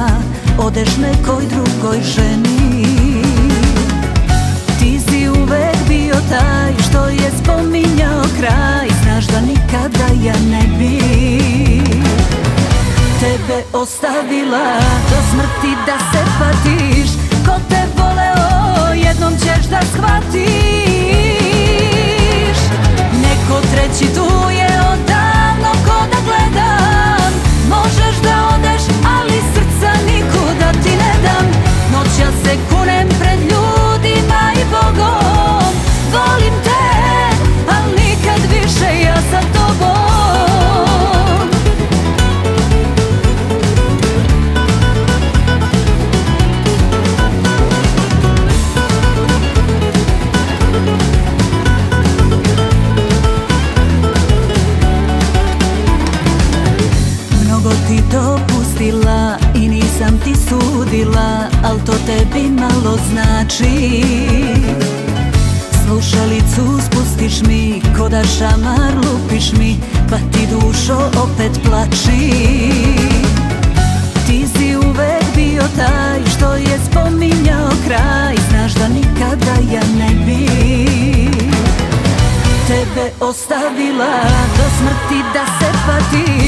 odeš nekoj drugoj ženi. Ti si uvek bio taj što je spominjao kraj, znaš da nikada ja ne bi tebe ostavila do smrti da se patiš. Ko te voleo jednom ćeš da shvatiš. Neko treći tu je odavno ko da gledam. Možeš da odeš ali srca nikuda ti ne dam. Noćas se kunem pred ljudima i Bogom. Volim te, al nikad više ja sa tobom. Mnogo ti dopustila i nisam ti sudila, al to tebi malo znači. Slušalicu spustiš mi, ko da šamar lupiš mi, pa ti dušo opet plači. Ti si uvek bio taj što je spominjao kraj, znaš da nikada ja ne bi tebe ostavila do smrti da se patiš.